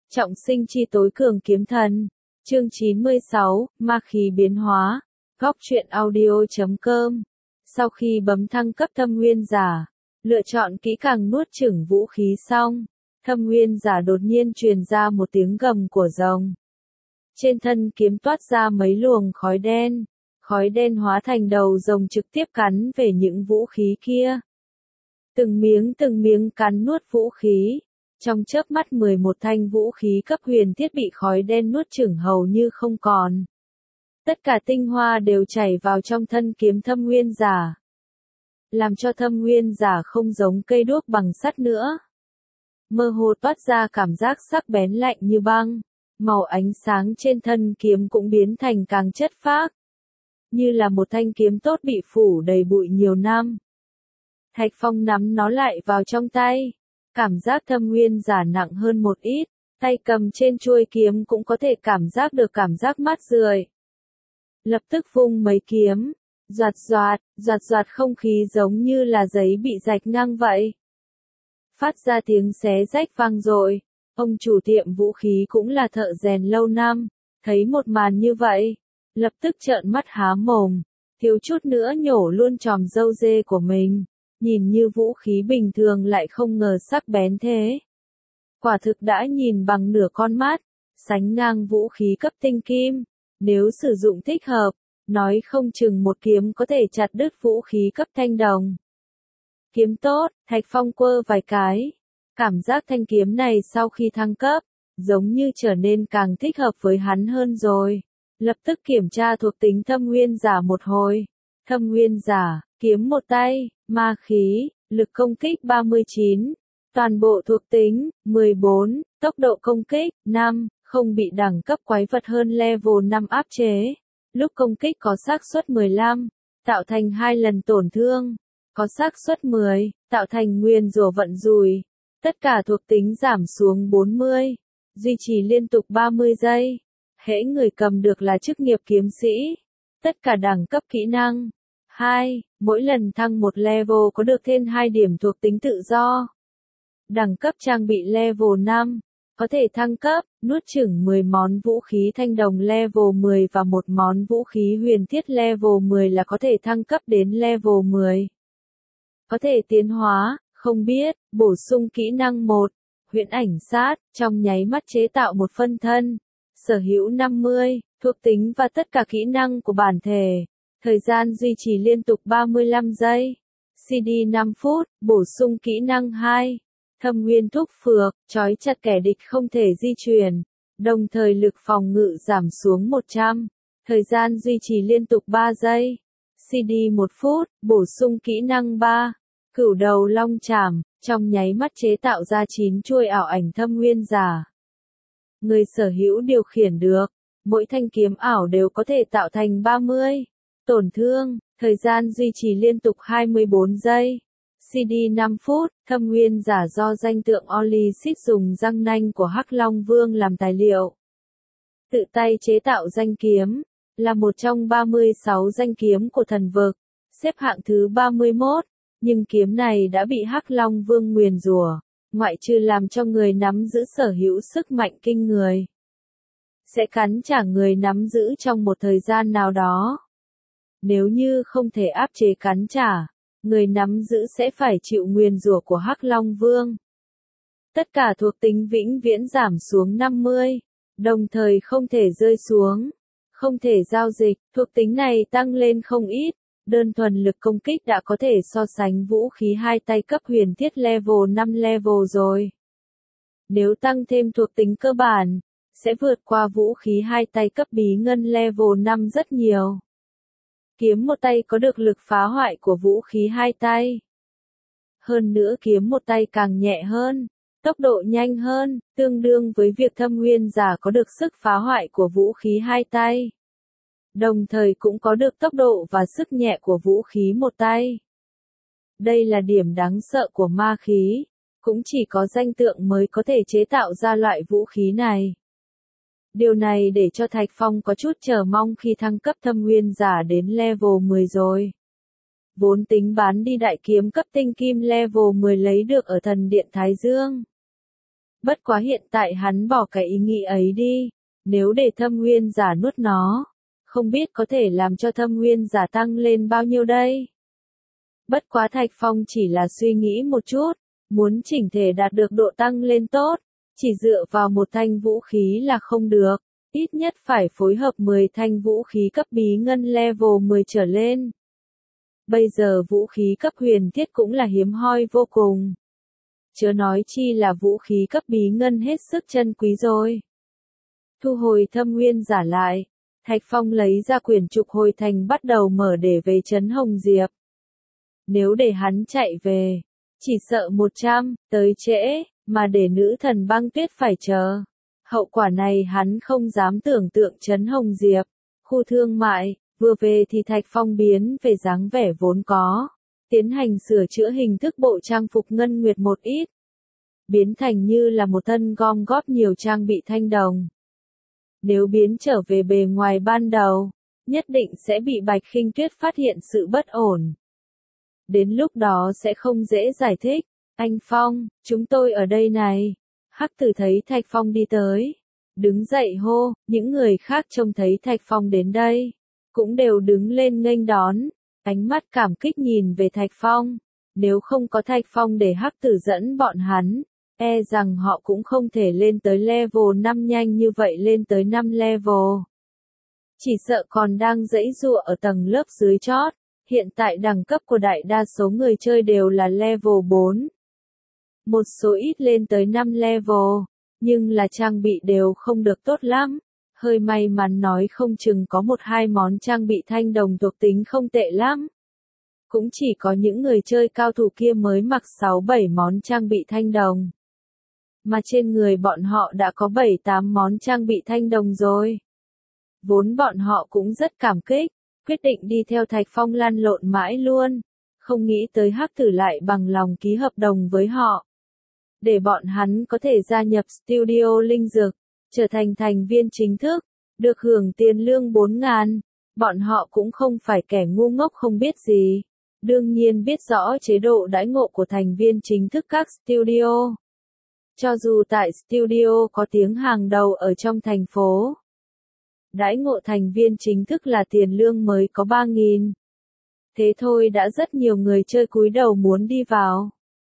Trọng sinh chi tối cường kiếm thần. Chương 96, ma khí biến hóa. Góc truyện audio.com. Sau khi bấm thăng cấp thâm nguyên giả, lựa chọn kỹ càng nuốt chửng vũ khí xong, thâm nguyên giả đột nhiên truyền ra một tiếng gầm của rồng. Trên thân kiếm toát ra mấy luồng khói đen hóa thành đầu rồng trực tiếp cắn về những vũ khí kia. Từng miếng cắn nuốt vũ khí. Trong chớp mắt 11 thanh vũ khí cấp huyền thiết bị khói đen nuốt chửng hầu như không còn. Tất cả tinh hoa đều chảy vào trong thân kiếm thâm nguyên giả, làm cho thâm nguyên giả không giống cây đuốc bằng sắt nữa. Mơ hồ toát ra cảm giác sắc bén lạnh như băng, màu ánh sáng trên thân kiếm cũng biến thành càng chất phác, như là một thanh kiếm tốt bị phủ đầy bụi nhiều năm. Thạch Phong nắm nó lại vào trong tay. Cảm giác thâm nguyên giả nặng hơn một ít, tay cầm trên chuôi kiếm cũng có thể cảm giác được cảm giác mát rượi. Lập tức vung mấy kiếm, doạt không khí giống như là giấy bị rạch ngang vậy. Phát ra tiếng xé rách vang dội. Ông chủ tiệm vũ khí cũng là thợ rèn lâu năm, thấy một màn như vậy, lập tức trợn mắt há mồm, thiếu chút nữa nhổ luôn chòm râu dê của mình. Nhìn như vũ khí bình thường lại không ngờ sắc bén thế. Quả thực đã nhìn bằng nửa con mắt, sánh ngang vũ khí cấp tinh kim. Nếu sử dụng thích hợp, nói không chừng một kiếm có thể chặt đứt vũ khí cấp thanh đồng. Kiếm tốt, Thạch Phong quơ vài cái. Cảm giác thanh kiếm này sau khi thăng cấp, giống như trở nên càng thích hợp với hắn hơn rồi. Lập tức kiểm tra thuộc tính thâm nguyên giả một hồi. Thâm nguyên giả, kiếm một tay, ma khí, lực công kích 39, toàn bộ thuộc tính, 14, tốc độ công kích, 5, không bị đẳng cấp quái vật hơn level 5 áp chế. Lúc công kích có xác suất 15, tạo thành 2 lần tổn thương, có xác suất 10, tạo thành nguyền rủa vận rủi. Tất cả thuộc tính giảm xuống 40, duy trì liên tục 30 giây. Hễ người cầm được là chức nghiệp kiếm sĩ. Tất cả đẳng cấp kỹ năng. 2. Mỗi lần thăng một level có được thêm 2 điểm thuộc tính tự do. Đẳng cấp trang bị level 5. Có thể thăng cấp, nuốt chửng 10 món vũ khí thanh đồng level 10 và một món vũ khí huyền thiết level 10 là có thể thăng cấp đến level 10. Có thể tiến hóa, không biết, bổ sung kỹ năng 1. Huyễn ảnh sát, trong nháy mắt chế tạo một phân thân. Sở hữu 50, thuộc tính và tất cả kỹ năng của bản thể. Thời gian duy trì liên tục 35 giây. CD 5 phút, bổ sung kỹ năng 2. Thâm nguyên thúc phược, trói chặt kẻ địch không thể di chuyển. Đồng thời lực phòng ngự giảm xuống 100. Thời gian duy trì liên tục 3 giây. CD 1 phút, bổ sung kỹ năng 3. Cửu đầu long chảm, trong nháy mắt chế tạo ra 9 chuôi ảo ảnh thâm nguyên giả. Người sở hữu điều khiển được. Mỗi thanh kiếm ảo đều có thể tạo thành 30. Tổn thương, thời gian duy trì liên tục 24 giây. CD 5 phút, thâm nguyên giả do danh tượng Olysis dùng răng nanh của Hắc Long Vương làm tài liệu. Tự tay chế tạo danh kiếm, là một trong 36 danh kiếm của thần vực, xếp hạng thứ 31, nhưng kiếm này đã bị Hắc Long Vương nguyền rủa, ngoại trừ làm cho người nắm giữ sở hữu sức mạnh kinh người. Sẽ cắn trả người nắm giữ trong một thời gian nào đó. Nếu như không thể áp chế cắn trả, người nắm giữ sẽ phải chịu nguyền rủa của Hắc Long Vương. Tất cả thuộc tính vĩnh viễn giảm xuống 50, đồng thời không thể rơi xuống, không thể giao dịch, thuộc tính này tăng lên không ít, đơn thuần lực công kích đã có thể so sánh vũ khí hai tay cấp huyền thiết level 5 level rồi. Nếu tăng thêm thuộc tính cơ bản, sẽ vượt qua vũ khí hai tay cấp bí ngân level 5 rất nhiều. Kiếm một tay có được lực phá hoại của vũ khí hai tay. Hơn nữa kiếm một tay càng nhẹ hơn, tốc độ nhanh hơn, tương đương với việc thâm nguyên giả có được sức phá hoại của vũ khí hai tay. Đồng thời cũng có được tốc độ và sức nhẹ của vũ khí một tay. Đây là điểm đáng sợ của ma khí, cũng chỉ có danh tượng mới có thể chế tạo ra loại vũ khí này. Điều này để cho Thạch Phong có chút chờ mong khi thăng cấp thâm nguyên giả đến level 10 rồi. Vốn tính bán đi đại kiếm cấp tinh kim level 10 lấy được ở thần điện Thái Dương. Bất quá hiện tại hắn bỏ cái ý nghĩ ấy đi, nếu để thâm nguyên giả nuốt nó, không biết có thể làm cho thâm nguyên giả tăng lên bao nhiêu đây. Bất quá Thạch Phong chỉ là suy nghĩ một chút, muốn chỉnh thể đạt được độ tăng lên tốt, chỉ dựa vào một thanh vũ khí là không được, ít nhất phải phối hợp 10 thanh vũ khí cấp bí ngân level 10 trở lên. Bây giờ vũ khí cấp huyền thiết cũng là hiếm hoi vô cùng. Chớ nói chi là vũ khí cấp bí ngân hết sức chân quý rồi. Thu hồi thâm nguyên giả lại, Thạch Phong lấy ra quyển trục hồi thành bắt đầu mở để về trấn Hồng Diệp. Nếu để hắn chạy về, chỉ sợ 100, tới trễ, mà để nữ thần băng tuyết phải chờ. Hậu quả này hắn không dám tưởng tượng trấn Hồng Diệp, khu thương mại, vừa về thì Thạch Phong biến về dáng vẻ vốn có, tiến hành sửa chữa hình thức bộ trang phục ngân nguyệt một ít, biến thành như là một thân gom góp nhiều trang bị thanh đồng. Nếu biến trở về bề ngoài ban đầu, nhất định sẽ bị Bạch Khinh Tuyết phát hiện sự bất ổn. Đến lúc đó sẽ không dễ giải thích. Anh Phong, chúng tôi ở đây này. Hắc Tử thấy Thạch Phong đi tới, đứng dậy hô, những người khác trông thấy Thạch Phong đến đây, cũng đều đứng lên nghênh đón, ánh mắt cảm kích nhìn về Thạch Phong. Nếu không có Thạch Phong để Hắc Tử dẫn bọn hắn, e rằng họ cũng không thể lên tới level 5 nhanh như vậy, lên tới 5 level. Chỉ sợ còn đang giãy giụa ở tầng lớp dưới chót, hiện tại đẳng cấp của đại đa số người chơi đều là level 4. Một số ít lên tới 5 level, nhưng là trang bị đều không được tốt lắm. Hơi may mắn nói không chừng có 1-2 món trang bị thanh đồng thuộc tính không tệ lắm. Cũng chỉ có những người chơi cao thủ kia mới mặc 6-7 món trang bị thanh đồng. Mà trên người bọn họ đã có 7-8 món trang bị thanh đồng rồi. Vốn bọn họ cũng rất cảm kích, quyết định đi theo Thạch Phong lăn lộn mãi luôn. Không nghĩ tới Hắc Tử lại bằng lòng ký hợp đồng với họ, để bọn hắn có thể gia nhập studio Linh Dược, trở thành thành viên chính thức, được hưởng tiền lương 4.000. Bọn họ cũng không phải kẻ ngu ngốc không biết gì, đương nhiên biết rõ chế độ đãi ngộ của thành viên chính thức các studio. Cho dù tại studio có tiếng hàng đầu ở trong thành phố, đãi ngộ thành viên chính thức là tiền lương mới có 3.000. Thế thôi đã rất nhiều người chơi cúi đầu muốn đi vào.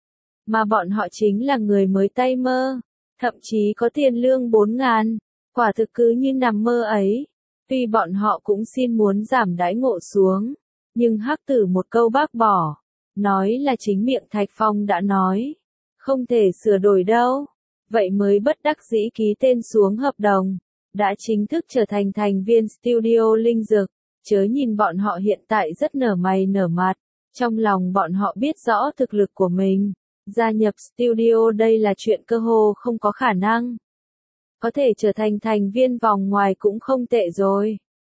Mà bọn họ chính là người mới tay mơ, thậm chí có tiền lương 4.000, quả thực cứ như nằm mơ ấy. Tuy bọn họ cũng xin muốn giảm đãi ngộ xuống, nhưng Hắc Tử một câu bác bỏ, nói là chính miệng Thạch Phong đã nói, không thể sửa đổi đâu. Vậy mới bất đắc dĩ ký tên xuống hợp đồng, đã chính thức trở thành thành viên studio Linh Dược. Chớ nhìn bọn họ hiện tại rất nở mày nở mặt, trong lòng bọn họ biết rõ thực lực của mình. Gia nhập studio đây là chuyện cơ hồ không có khả năng. Có thể trở thành thành viên vòng ngoài cũng không tệ rồi.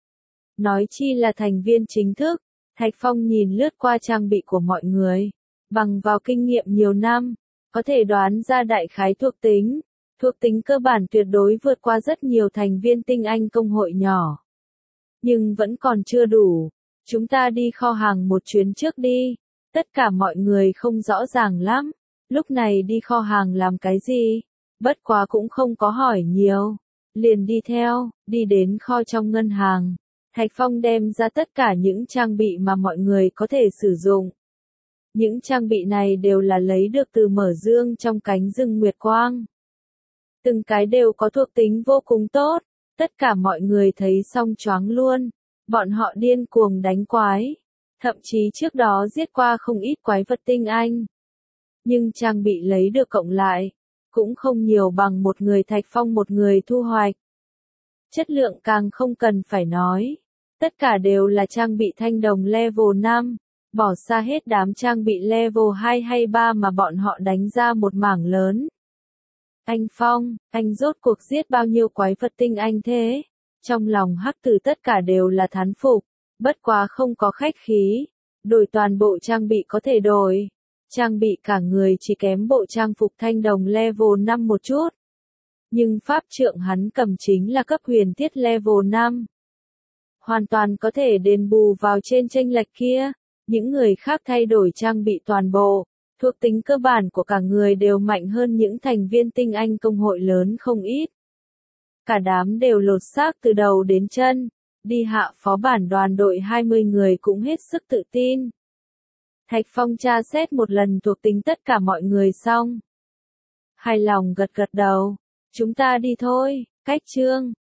Nói chi là thành viên chính thức, Thạch Phong nhìn lướt qua trang bị của mọi người. Bằng vào kinh nghiệm nhiều năm, có thể đoán ra đại khái thuộc tính. Thuộc tính cơ bản tuyệt đối vượt qua rất nhiều thành viên tinh anh công hội nhỏ. Nhưng vẫn còn chưa đủ. Chúng ta đi kho hàng một chuyến trước đi. Tất cả mọi người không rõ ràng lắm. Lúc này đi kho hàng làm cái gì? Bất quá cũng không có hỏi nhiều. Liền đi theo, đi đến kho trong ngân hàng. Thạch Phong đem ra tất cả những trang bị mà mọi người có thể sử dụng. Những trang bị này đều là lấy được từ mở dương trong cánh rừng Nguyệt Quang. Từng cái đều có thuộc tính vô cùng tốt. Tất cả mọi người thấy xong choáng luôn. Bọn họ điên cuồng đánh quái. Thậm chí trước đó giết qua không ít quái vật tinh anh. Nhưng trang bị lấy được cộng lại, cũng không nhiều bằng một người Thạch Phong một người thu hoạch. Chất lượng càng không cần phải nói. Tất cả đều là trang bị thanh đồng level 5, bỏ xa hết đám trang bị level 2 hay 3 mà bọn họ đánh ra một mảng lớn. Anh Phong, anh rốt cuộc giết bao nhiêu quái vật tinh anh thế? Trong lòng Hắc Tử tất cả đều là thán phục, bất quá không có khách khí. Đổi toàn bộ trang bị có thể đổi. Trang bị cả người chỉ kém bộ trang phục thanh đồng level 5 một chút. Nhưng pháp trượng hắn cầm chính là cấp huyền thiết level 5. Hoàn toàn có thể đền bù vào trên chênh lệch kia. Những người khác thay đổi trang bị toàn bộ, Thuộc tính cơ bản của cả người đều mạnh hơn những thành viên tinh anh công hội lớn không ít. Cả đám đều lột xác từ đầu đến chân, đi hạ phó bản đoàn đội 20 người cũng hết sức tự tin. Thạch Phong tra xét một lần thuộc tính tất cả mọi người xong. Hài lòng gật gật đầu. Chúng ta đi thôi, Cách Trương.